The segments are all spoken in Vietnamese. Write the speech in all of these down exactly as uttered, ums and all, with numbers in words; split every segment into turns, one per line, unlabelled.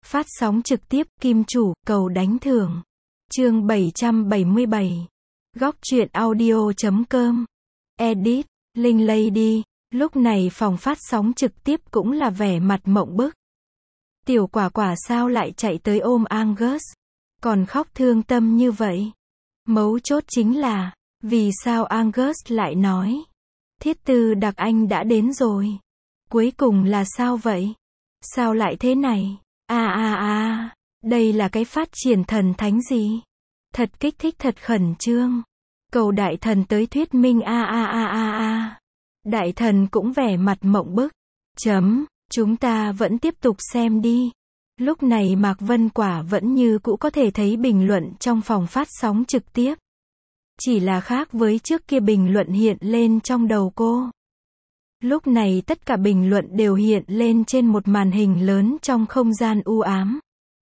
Phát sóng trực tiếp, Kim Chủ, cầu đánh thưởng. Chương bảy trăm bảy mươi bảy. Góc truyện audio chấm com. Edit, Linh Lady. Lúc này phòng phát sóng trực tiếp cũng là vẻ mặt mộng bức. Tiểu Quả Quả sao lại chạy tới ôm Angus, còn khóc thương tâm như vậy. Mấu chốt chính là, vì sao Angus lại nói, Thiết Tư Đặc Anh đã đến rồi. Cuối cùng là sao vậy? Sao lại thế này? À à à, đây là cái phát triển thần thánh gì? Thật kích thích, thật khẩn trương. Cầu đại thần tới thuyết minh a a a a a. Đại thần cũng vẻ mặt mộng bức. Chấm, chúng ta vẫn tiếp tục xem đi. Lúc này Mạc Vân Quả vẫn như cũ có thể thấy bình luận trong phòng phát sóng trực tiếp. Chỉ là khác với trước kia bình luận hiện lên trong đầu cô. Lúc này tất cả bình luận đều hiện lên trên một màn hình lớn trong không gian u ám.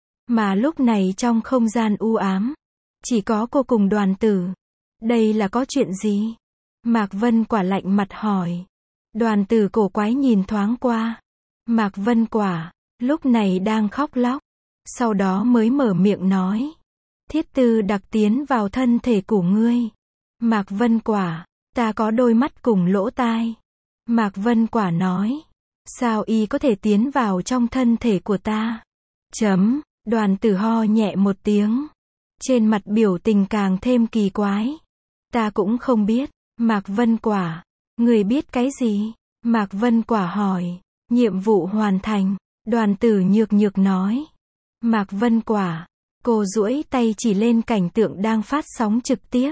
Mà lúc này trong không gian u ám, chỉ có cô cùng Đoàn Tử. Đây là có chuyện gì? Mạc Vân Quả lạnh mặt hỏi. Đoàn Tử cổ quái nhìn thoáng qua. Mạc Vân Quả, lúc này đang khóc lóc. Sau đó mới mở miệng nói. Thiết Tư Đặc tiến vào thân thể của ngươi. Mạc Vân Quả, ta có đôi mắt cùng lỗ tai. Mạc Vân Quả nói. Sao y có thể tiến vào trong thân thể của ta? Chấm, Đoàn Tử ho nhẹ một tiếng. Trên mặt biểu tình càng thêm kỳ quái. Ta cũng không biết. Mạc Vân Quả, người biết cái gì? Mạc Vân Quả hỏi. Nhiệm vụ hoàn thành. Đoàn Tử nhược nhược nói. Mạc Vân Quả, cô duỗi tay chỉ lên cảnh tượng đang phát sóng trực tiếp.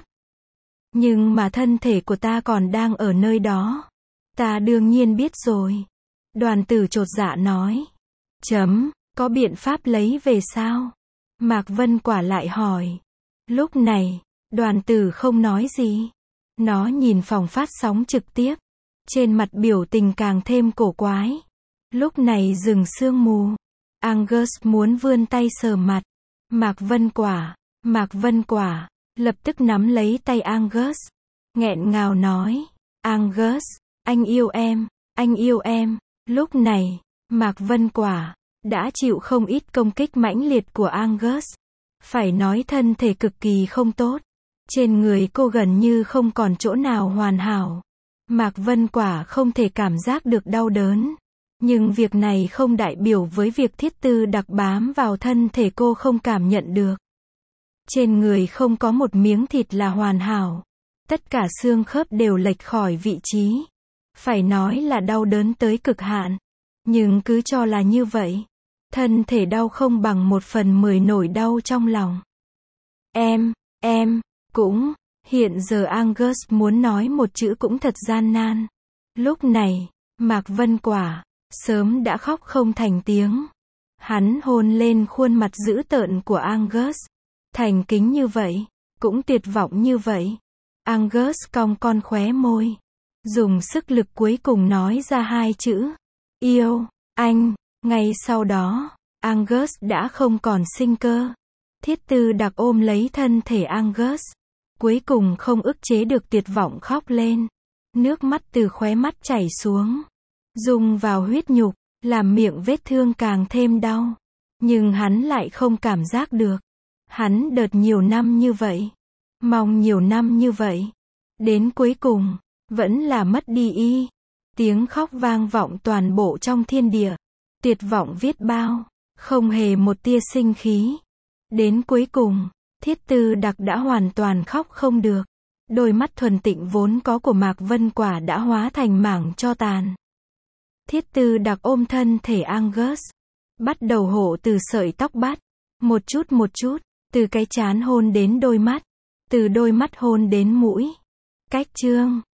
Nhưng mà thân thể của ta còn đang ở nơi đó. Ta đương nhiên biết rồi. Đoàn Tử chột dạ nói. Chấm, có biện pháp lấy về sao? Mạc Vân Quả lại hỏi. Lúc này, Đoàn Tử không nói gì. Nó nhìn phòng phát sóng trực tiếp. Trên mặt biểu tình càng thêm cổ quái. Lúc này rừng sương mù. Angus muốn vươn tay sờ mặt. Mạc Vân Quả, Mạc Vân Quả, lập tức nắm lấy tay Angus. Nghẹn ngào nói. Angus, anh yêu em, anh yêu em. Lúc này, Mạc Vân Quả đã chịu không ít công kích mãnh liệt của Angus. Phải nói thân thể cực kỳ không tốt. Trên người cô gần như không còn chỗ nào hoàn hảo. Mạc Vân Quả không thể cảm giác được đau đớn. Nhưng việc này không đại biểu với việc Thiết Tư Đặc bám vào thân thể cô không cảm nhận được. Trên người không có một miếng thịt là hoàn hảo. Tất cả xương khớp đều lệch khỏi vị trí. Phải nói là đau đớn tới cực hạn. Nhưng cứ cho là như vậy. Thân thể đau không bằng một phần mười nỗi đau trong lòng. Em, em, cũng, hiện giờ Angus muốn nói một chữ cũng thật gian nan. Lúc này, Mạc Vân Quả sớm đã khóc không thành tiếng. Hắn hôn lên khuôn mặt dữ tợn của Angus. Thành kính như vậy, cũng tuyệt vọng như vậy. Angus cong con khóe môi. Dùng sức lực cuối cùng nói ra hai chữ. Yêu, anh. Ngay sau đó, Angus đã không còn sinh cơ. Thiết Tư Đặc ôm lấy thân thể Angus. Cuối cùng không ức chế được tuyệt vọng khóc lên. Nước mắt từ khóe mắt chảy xuống. Dùng vào huyết nhục, làm miệng vết thương càng thêm đau. Nhưng hắn lại không cảm giác được. Hắn đợt nhiều năm như vậy. Mong nhiều năm như vậy. Đến cuối cùng, vẫn là mất đi y. Tiếng khóc vang vọng toàn bộ trong thiên địa. Tuyệt vọng viết bao. Không hề một tia sinh khí. Đến cuối cùng, Thiết Tư Đặc đã hoàn toàn khóc không được. Đôi mắt thuần tịnh vốn có của Mạc Vân Quả đã hóa thành mảng tro tàn. Thiết Tư Đặc ôm thân thể Angus. Bắt đầu hộ từ sợi tóc bát. Một chút một chút. Từ cái trán hôn đến đôi mắt. Từ đôi mắt hôn đến mũi. Cách chương.